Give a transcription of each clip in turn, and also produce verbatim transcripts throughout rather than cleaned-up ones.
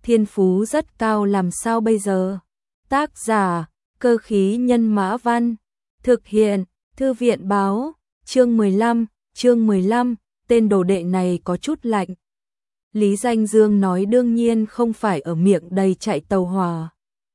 thiên phú rất cao làm sao bây giờ? Tác giả, Cơ khí nhân mã văn. Thực hiện, Thư viện báo. Chương mười lăm, chương mười lăm, tên đồ đệ này có chút lạnh. Lý Danh Dương nói đương nhiên không phải ở miệng đầy chạy tàu hỏa.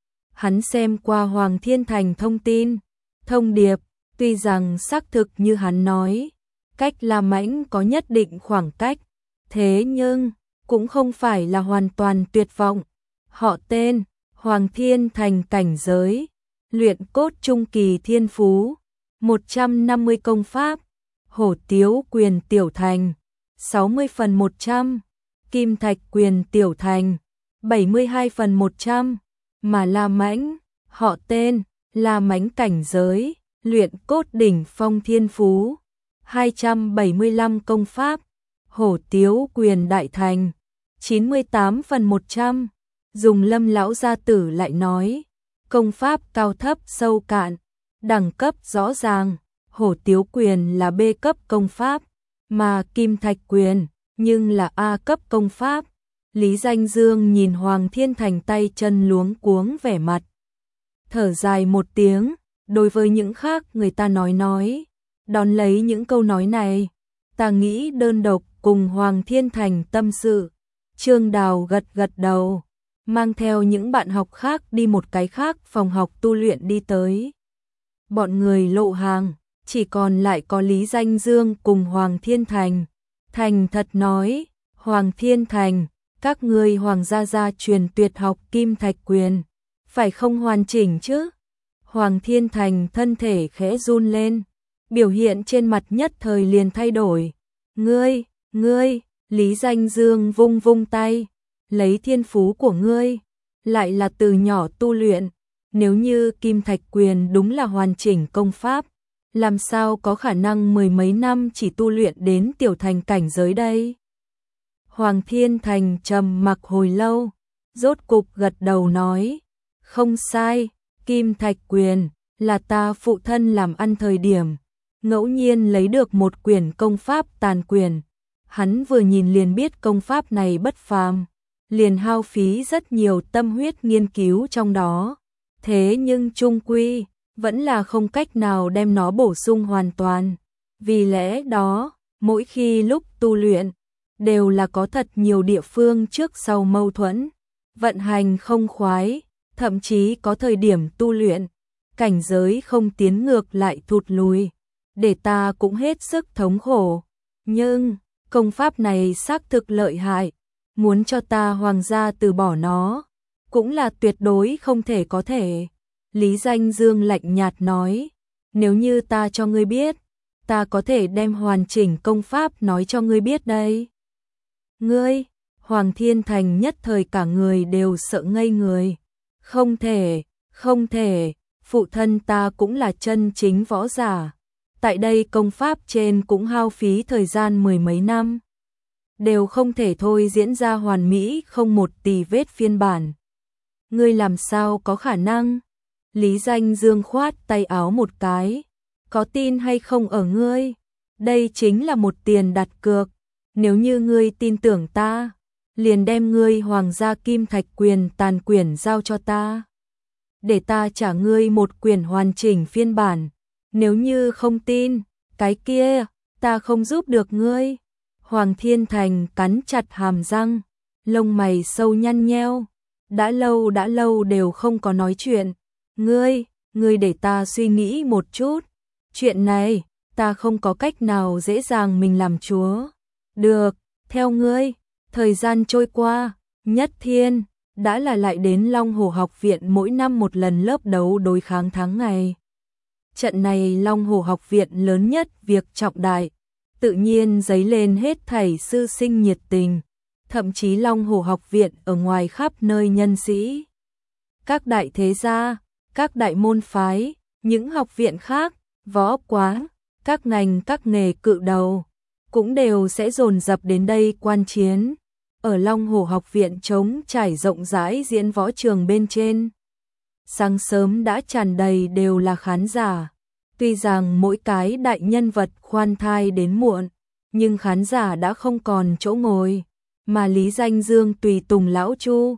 Hắn xem qua Hoàng Thiên Thành thông tin, thông điệp, tuy rằng xác thực như hắn nói, cách La Mãnh có nhất định khoảng cách, thế nhưng cũng không phải là hoàn toàn tuyệt vọng. Họ tên, Hoàng Thiên Thành cảnh giới, luyện cốt trung kỳ thiên phú, một trăm năm mươi công pháp, hổ tiếu quyền tiểu thành, sáu mươi phần một trăm, kim thạch quyền tiểu thành, bảy mươi hai phần một trăm, mà La Mãnh, họ tên, La Mãnh cảnh giới, luyện cốt đỉnh phong thiên phú, hai trăm bảy mươi lăm công pháp, hổ tiếu quyền đại thành, chín mươi tám phần một trăm. Dùng Lâm lão gia tử lại nói, công pháp cao thấp sâu cạn, đẳng cấp rõ ràng, hổ tiếu quyền là B cấp công pháp, mà kim thạch quyền nhưng là A cấp công pháp. Lý Danh Dương nhìn Hoàng Thiên Thành tay chân luống cuống vẻ mặt, thở dài một tiếng, đối với những khác người ta nói nói, đón lấy những câu nói này, ta nghĩ đơn độc cùng Hoàng Thiên Thành tâm sự. Trương Đào gật gật đầu, mang theo những bạn học khác đi một cái khác phòng học tu luyện đi tới. Bọn người lộ hàng, chỉ còn lại có Lý Danh Dương cùng Hoàng Thiên Thành. Thành thật nói, Hoàng Thiên Thành, các ngươi Hoàng gia gia truyền tuyệt học kim thạch quyền, phải không hoàn chỉnh chứ? Hoàng Thiên Thành thân thể khẽ run lên, biểu hiện trên mặt nhất thời liền thay đổi. Ngươi, ngươi, Lý Danh Dương vung vung tay, lấy thiên phú của ngươi, lại là từ nhỏ tu luyện, nếu như kim thạch quyền đúng là hoàn chỉnh công pháp, làm sao có khả năng mười mấy năm chỉ tu luyện đến tiểu thành cảnh giới đây? Hoàng Thiên Thành trầm mặc hồi lâu, rốt cục gật đầu nói, không sai, kim thạch quyền là ta phụ thân làm ăn thời điểm, ngẫu nhiên lấy được một quyển công pháp tàn quyền. Hắn vừa nhìn liền biết công pháp này bất phàm, liền hao phí rất nhiều tâm huyết nghiên cứu trong đó. Thế nhưng chung quy, vẫn là không cách nào đem nó bổ sung hoàn toàn. Vì lẽ đó, mỗi khi lúc tu luyện, đều là có thật nhiều địa phương trước sau mâu thuẫn, vận hành không khoái, thậm chí có thời điểm tu luyện, cảnh giới không tiến ngược lại thụt lùi, để ta cũng hết sức thống khổ. Nhưng, công pháp này xác thực lợi hại, muốn cho ta Hoàng gia từ bỏ nó, cũng là tuyệt đối không thể có thể. Lý Danh Dương lạnh nhạt nói, nếu như ta cho ngươi biết, ta có thể đem hoàn chỉnh công pháp nói cho ngươi biết đây. Ngươi, Hoàng Thiên Thành nhất thời cả người đều sợ ngây người. Không thể, không thể, phụ thân ta cũng là chân chính võ giả. Tại đây công pháp trên cũng hao phí thời gian mười mấy năm. Đều không thể thôi diễn ra hoàn mỹ không một tì vết phiên bản. Ngươi làm sao có khả năng? Lý Danh Dương khoát tay áo một cái. Có tin hay không ở ngươi? Đây chính là một tiền đặt cược. Nếu như ngươi tin tưởng ta, liền đem ngươi Hoàng gia kim thạch quyền tàn quyển giao cho ta. Để ta trả ngươi một quyển hoàn chỉnh phiên bản. Nếu như không tin, cái kia, ta không giúp được ngươi. Hoàng Thiên Thành cắn chặt hàm răng, lông mày sâu nhăn nheo. Đã lâu đã lâu đều không có nói chuyện. Ngươi, ngươi để ta suy nghĩ một chút. Chuyện này, ta không có cách nào dễ dàng mình làm chúa. Được, theo ngươi, thời gian trôi qua, Nhất Thiên đã là lại đến Long Hổ học viện mỗi năm một lần lớp đấu đối kháng tháng ngày. Trận này Long Hổ học viện lớn nhất việc trọng đại, tự nhiên dấy lên hết thảy sư sinh nhiệt tình, thậm chí Long Hổ học viện ở ngoài khắp nơi nhân sĩ. Các đại thế gia, các đại môn phái, những học viện khác, võ quán, các ngành các nghề cự đầu, cũng đều sẽ dồn dập đến đây quan chiến. Ở Long Hổ học viện trống trải rộng rãi diễn võ trường bên trên. Sáng sớm đã tràn đầy đều là khán giả. Tuy rằng mỗi cái đại nhân vật khoan thai đến muộn, nhưng khán giả đã không còn chỗ ngồi, mà Lý Danh Dương tùy tùng lão Chu,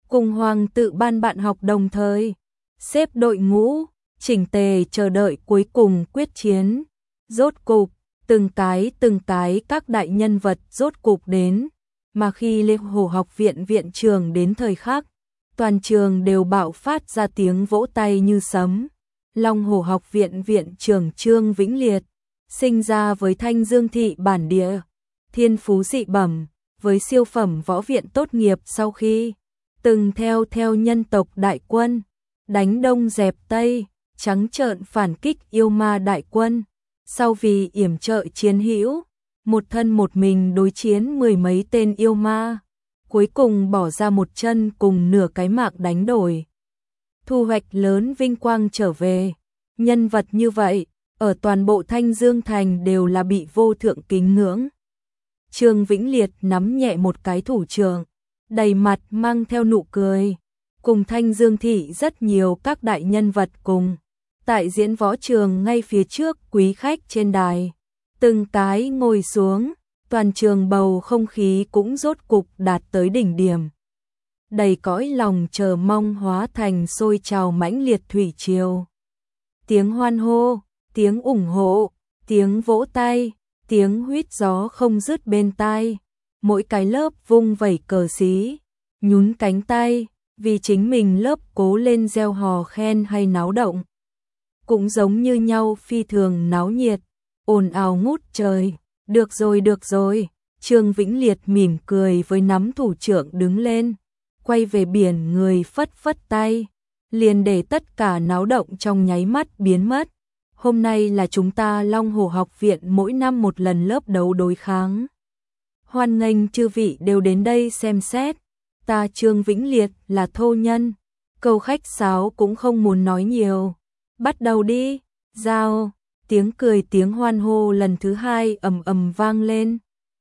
cùng Hoàng tự ban bạn học đồng thời, xếp đội ngũ, chỉnh tề chờ đợi cuối cùng quyết chiến. Rốt cục, từng cái từng cái các đại nhân vật rốt cục đến, mà khi Lê Hồ học viện viện trường đến thời khắc, toàn trường đều bạo phát ra tiếng vỗ tay như sấm. Long Hồ học viện viện trưởng Trương Vĩnh Liệt, sinh ra với Thanh Dương thị bản địa, thiên phú dị bẩm, với siêu phẩm võ viện tốt nghiệp sau khi từng theo theo nhân tộc đại quân, đánh đông dẹp tây, trắng trợn phản kích yêu ma đại quân. Sau vì yểm trợ chiến hữu, một thân một mình đối chiến mười mấy tên yêu ma, cuối cùng bỏ ra một chân cùng nửa cái mạng đánh đổi. Thu hoạch lớn vinh quang trở về, nhân vật như vậy, ở toàn bộ Thanh Dương Thành đều là bị vô thượng kính ngưỡng. Trương Vĩnh Liệt nắm nhẹ một cái thủ trưởng, đầy mặt mang theo nụ cười, cùng Thanh Dương thị rất nhiều các đại nhân vật cùng. Tại diễn võ trường ngay phía trước quý khách trên đài, từng cái ngồi xuống, toàn trường bầu không khí cũng rốt cục đạt tới đỉnh điểm. Đầy cõi lòng chờ mong hóa thành sôi trào mãnh liệt thủy triều. Tiếng hoan hô, tiếng ủng hộ, tiếng vỗ tay, tiếng huýt gió không dứt bên tai. Mỗi cái lớp vung vẩy cờ xí, nhún cánh tay, vì chính mình lớp cố lên reo hò khen hay náo động. Cũng giống như nhau phi thường náo nhiệt, ồn ào ngút trời. Được rồi được rồi, Trương Vĩnh Liệt mỉm cười với nắm thủ trưởng đứng lên, quay về biển người phất phất tay, liền để tất cả náo động trong nháy mắt biến mất. Hôm nay là chúng ta Long Hồ học viện mỗi năm một lần lớp đấu đối kháng. Hoan nghênh chư vị đều đến đây xem xét, ta Trương Vĩnh Liệt là thô nhân, câu khách sáo cũng không muốn nói nhiều. Bắt đầu đi, giao, tiếng cười tiếng hoan hô lần thứ hai ầm ầm vang lên.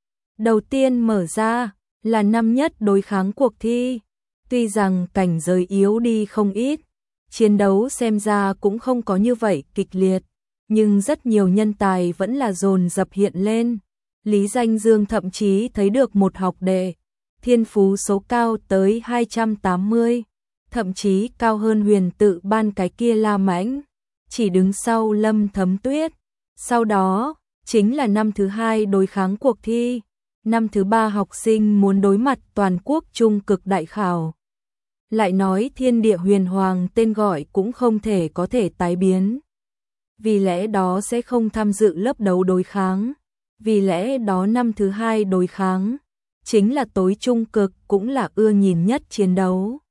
Đầu tiên mở ra là năm nhất đối kháng cuộc thi, tuy rằng cảnh giới yếu đi không ít, chiến đấu xem ra cũng không có như vậy kịch liệt, nhưng rất nhiều nhân tài vẫn là dồn dập hiện lên. Lý Danh Dương thậm chí thấy được một học đệ, thiên phú số cao tới hai trăm tám mươi, thậm chí cao hơn Huyền Tự ban cái kia La Mãnh, chỉ đứng sau Lâm Thấm Tuyết. Sau đó, chính là năm thứ hai đối kháng cuộc thi, năm thứ ba học sinh muốn đối mặt toàn quốc trung cực đại khảo. Lại nói thiên địa huyền hoàng tên gọi cũng không thể có thể tái biến. Vì lẽ đó sẽ không tham dự lớp đấu đối kháng. Vì lẽ đó năm thứ hai đối kháng, chính là tối trung cực cũng là ưa nhìn nhất chiến đấu.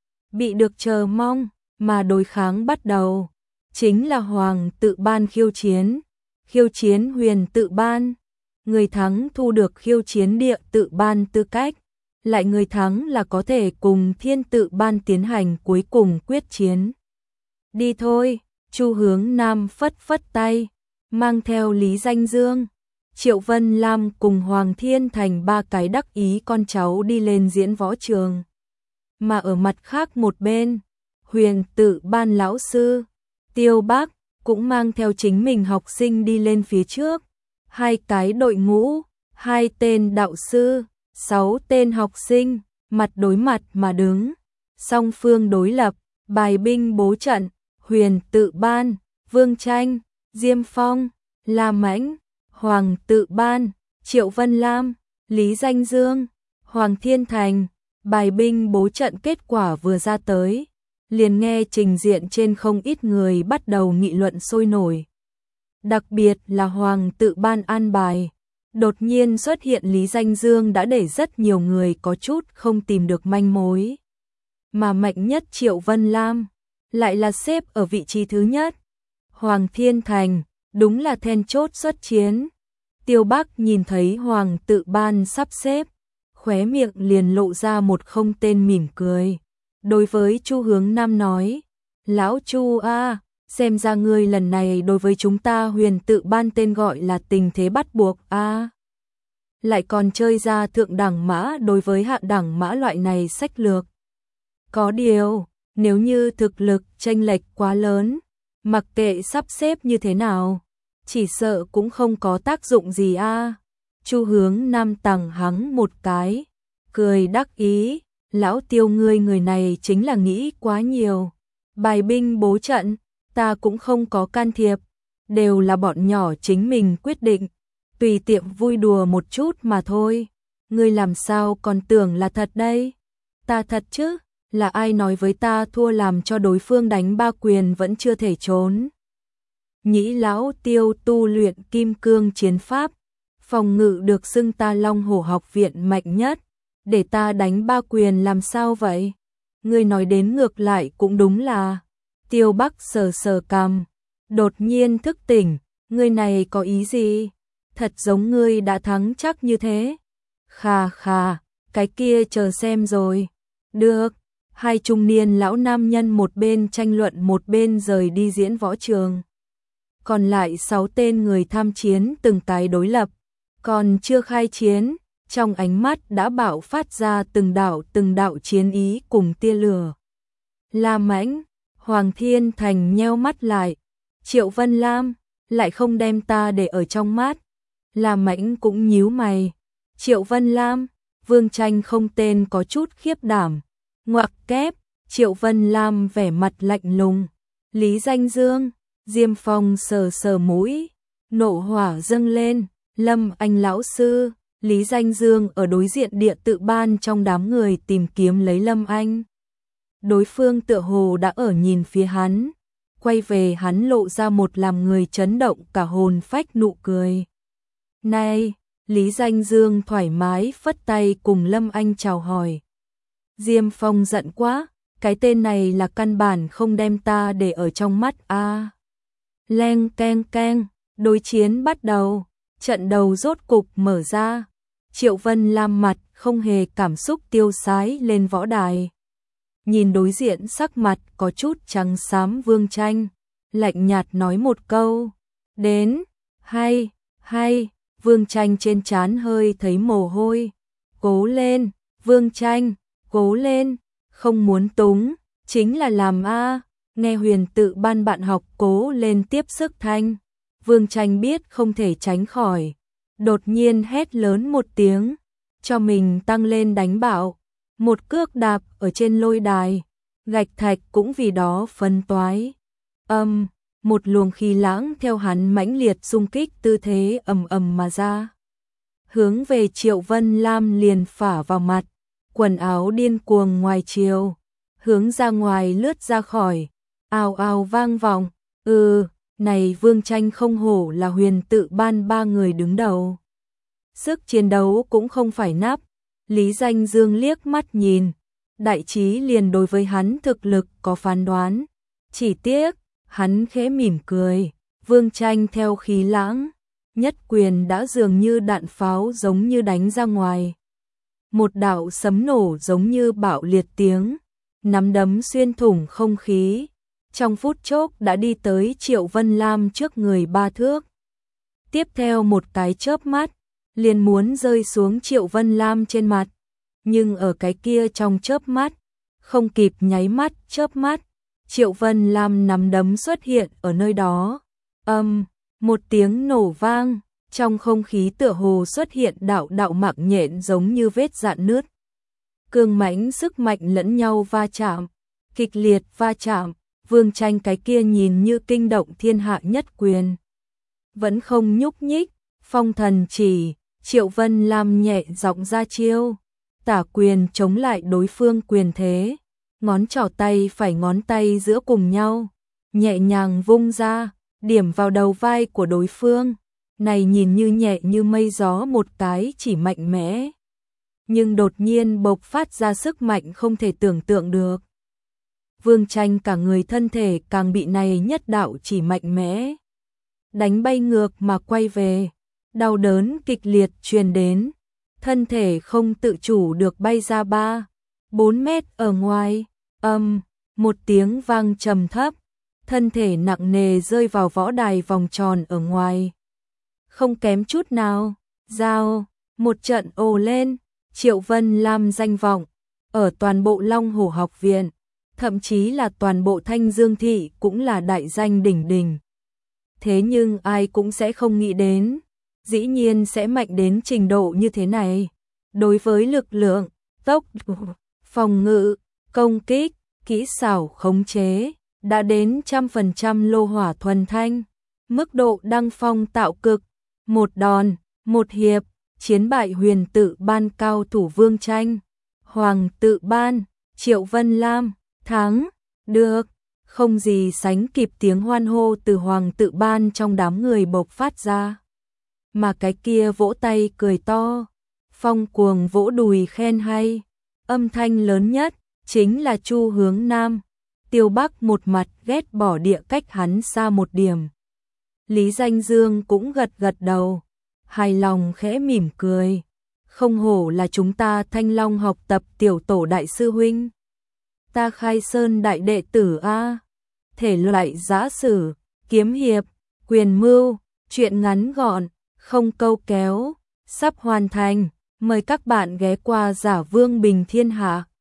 Bị được chờ mong, mà đối kháng bắt đầu, chính là Hoàng tự ban khiêu chiến, khiêu chiến Huyền tự ban. Người thắng thu được khiêu chiến địa tự ban tư cách, lại người thắng là có thể cùng thiên tự ban tiến hành cuối cùng quyết chiến. Đi thôi, Chu Hướng Nam phất phất tay, mang theo Lý Danh Dương, Triệu Vân Lam cùng Hoàng Thiên Thành ba cái đắc ý con cháu đi lên diễn võ trường. Mà ở mặt khác một bên, Huyền tự ban lão sư, Tiêu Bác, cũng mang theo chính mình học sinh đi lên phía trước. Hai cái đội ngũ, hai tên đạo sư, sáu tên học sinh, mặt đối mặt mà đứng. Song phương đối lập, bài binh bố trận, Huyền tự ban, Vương Tranh, Diêm Phong, La Mãnh, Hoàng tự ban, Triệu Vân Lam, Lý Danh Dương, Hoàng Thiên Thành. Bài binh bố trận kết quả vừa ra tới, liền nghe trình diện trên không ít người bắt đầu nghị luận sôi nổi. Đặc biệt là Hoàng tự ban an bài, đột nhiên xuất hiện Lý Danh Dương đã để rất nhiều người có chút không tìm được manh mối. Mà mạnh nhất Triệu Vân Lam, lại là xếp ở vị trí thứ nhất. Hoàng Thiên Thành, đúng là then chốt xuất chiến. Tiêu Bắc nhìn thấy Hoàng tự ban sắp xếp, khóe miệng liền lộ ra một không tên mỉm cười. Đối với Chu Hướng Nam nói, lão Chu a, xem ra ngươi lần này đối với chúng ta Huyền tự ban tên gọi là tình thế bắt buộc a. Lại còn chơi ra thượng đẳng mã đối với hạ đẳng mã loại này sách lược. Có điều, nếu như thực lực chênh lệch quá lớn, mặc kệ sắp xếp như thế nào, chỉ sợ cũng không có tác dụng gì a. Chu Hướng Nam tằng hắng một cái, cười đắc ý, Lão Tiêu ngươi người này chính là nghĩ quá nhiều. Bài binh bố trận, ta cũng không có can thiệp, đều là bọn nhỏ chính mình quyết định, tùy tiện vui đùa một chút mà thôi. Ngươi làm sao còn tưởng là thật đây? Ta thật chứ, là ai nói với ta thua làm cho đối phương đánh ba quyền vẫn chưa thể trốn. Nhĩ Lão Tiêu tu luyện kim cương chiến pháp, phòng ngự được xưng ta Long Hổ học viện mạnh nhất, để ta đánh ba quyền làm sao vậy? Ngươi nói đến ngược lại cũng đúng là. Tiêu Bắc sờ sờ cằm, đột nhiên thức tỉnh, ngươi này có ý gì? Thật giống ngươi đã thắng chắc như thế. Khà khà, cái kia chờ xem rồi. Được, hai trung niên lão nam nhân một bên tranh luận một bên rời đi diễn võ trường. Còn lại sáu tên người tham chiến từng cái đối lập, còn chưa khai chiến, trong ánh mắt đã bạo phát ra từng đạo từng đạo chiến ý cùng tia lửa. La Mãnh, Hoàng Thiên Thành nheo mắt lại, Triệu Vân Lam, lại không đem ta để ở trong mắt. La Mãnh cũng nhíu mày, Triệu Vân Lam, Vương Tranh không tên có chút khiếp đảm, ngoặc kép, Triệu Vân Lam vẻ mặt lạnh lùng, Lý Danh Dương, Diêm Phong sờ sờ mũi, nộ hỏa dâng lên, Lâm Anh lão sư, Lý Danh Dương ở đối diện địa tự ban trong đám người tìm kiếm lấy Lâm Anh. Đối phương tựa hồ đã ở nhìn phía hắn, quay về hắn lộ ra một làm người chấn động cả hồn phách nụ cười. Này, Lý Danh Dương thoải mái phất tay cùng Lâm Anh chào hỏi. Diêm Phong giận quá, cái tên này là căn bản không đem ta để ở trong mắt a. À. Leng keng keng, đối chiến bắt đầu, trận đầu rốt cục mở ra. Triệu Vân Lam mặt không hề cảm xúc tiêu sái lên võ đài. Nhìn đối diện sắc mặt có chút trắng xám Vương Tranh, lạnh nhạt nói một câu, đến, hay, hay, Vương Tranh trên trán hơi thấy mồ hôi, cố lên, Vương Tranh, cố lên, không muốn túng, chính là làm a. Nghe Huyền tự ban bạn học cố lên tiếp sức thanh, Vương Tranh biết không thể tránh khỏi, đột nhiên hét lớn một tiếng, cho mình tăng lên đánh bạo, một cước đạp ở trên lôi đài, gạch thạch cũng vì đó phân toái. Âm, một luồng khí lãng theo hắn mãnh liệt xung kích tư thế ầm ầm mà ra. Hướng về Triệu Vân Lam liền phả vào mặt, quần áo điên cuồng ngoài chiều, hướng ra ngoài lướt ra khỏi, ào ào vang vọng, ừ, này Vương Tranh không hổ là Huyền tự ban ba người đứng đầu. Sức chiến đấu cũng không phải nắp, Lý Danh Dương liếc mắt nhìn, đại trí liền đối với hắn thực lực có phán đoán, chỉ tiếc, hắn khẽ mỉm cười, Vương Tranh theo khí lãng, nhất quyền đã dường như đạn pháo giống như đánh ra ngoài. Một đạo sấm nổ giống như bạo liệt tiếng, nắm đấm xuyên thủng không khí, trong phút chốc đã đi tới Triệu Vân Lam trước người ba thước. Tiếp theo một cái chớp mắt, liền muốn rơi xuống Triệu Vân Lam trên mặt, nhưng ở cái kia trong chớp mắt, không kịp nháy mắt chớp mắt, Triệu Vân Lam nắm đấm xuất hiện ở nơi đó. Âm, một tiếng nổ vang, trong không khí tựa hồ xuất hiện đạo đạo mạng nhện giống như vết rạn nứt. Cương mãnh sức mạnh lẫn nhau va chạm, kịch liệt va chạm, Vương Tranh cái kia nhìn như kinh động thiên hạ nhất quyền. Vẫn không nhúc nhích, phong thần chỉ, Triệu Vân Lam nhẹ giọng ra chiêu, tả quyền chống lại đối phương quyền thế, ngón trỏ tay phải ngón tay giữa cùng nhau, nhẹ nhàng vung ra, điểm vào đầu vai của đối phương, này nhìn như nhẹ như mây gió một cái chỉ mạnh mẽ, nhưng đột nhiên bộc phát ra sức mạnh không thể tưởng tượng được. Vương Tranh cả người thân thể càng bị này nhất đạo chỉ mạnh mẽ đánh bay ngược mà quay về, đau đớn kịch liệt truyền đến, thân thể không tự chủ được bay ra ba, bốn mét ở ngoài, âm, một tiếng vang trầm thấp, thân thể nặng nề rơi vào võ đài vòng tròn ở ngoài. Không kém chút nào, giao, một trận ồ lên, Triệu Vân Lam danh vọng, ở toàn bộ Long Hổ học viện, thậm chí là toàn bộ Thanh Dương thị cũng là đại danh đỉnh đỉnh. Thế nhưng ai cũng sẽ không nghĩ đến, dĩ nhiên sẽ mạnh đến trình độ như thế này. Đối với lực lượng, tốc độ, phòng ngự, công kích, kỹ xảo khống chế, đã đến trăm phần trăm lô hỏa thuần thanh. Mức độ đăng phong tạo cực, một đòn, một hiệp, chiến bại huyền tự ban cao thủ Vương Tranh. Hoàng tự ban, Triệu Vân Lam, thắng, được, không gì sánh kịp tiếng hoan hô từ Hoàng tự ban trong đám người bộc phát ra. Mà cái kia vỗ tay cười to, Phong Cuồng vỗ đùi khen hay, âm thanh lớn nhất chính là Chu Hướng Nam. Tiêu Bắc một mặt ghét bỏ địa cách hắn xa một điểm. Lý Danh Dương cũng gật gật đầu, hài lòng khẽ mỉm cười. Không hổ là chúng ta Thanh Long học tập tiểu tổ đại sư huynh. Ta Khai Sơn đại đệ tử a. Thể loại giã sử, kiếm hiệp, quyền mưu, truyện ngắn gọn, không câu kéo, sắp hoàn thành. Mời các bạn ghé qua Giả Vương Bình Thiên Hạ.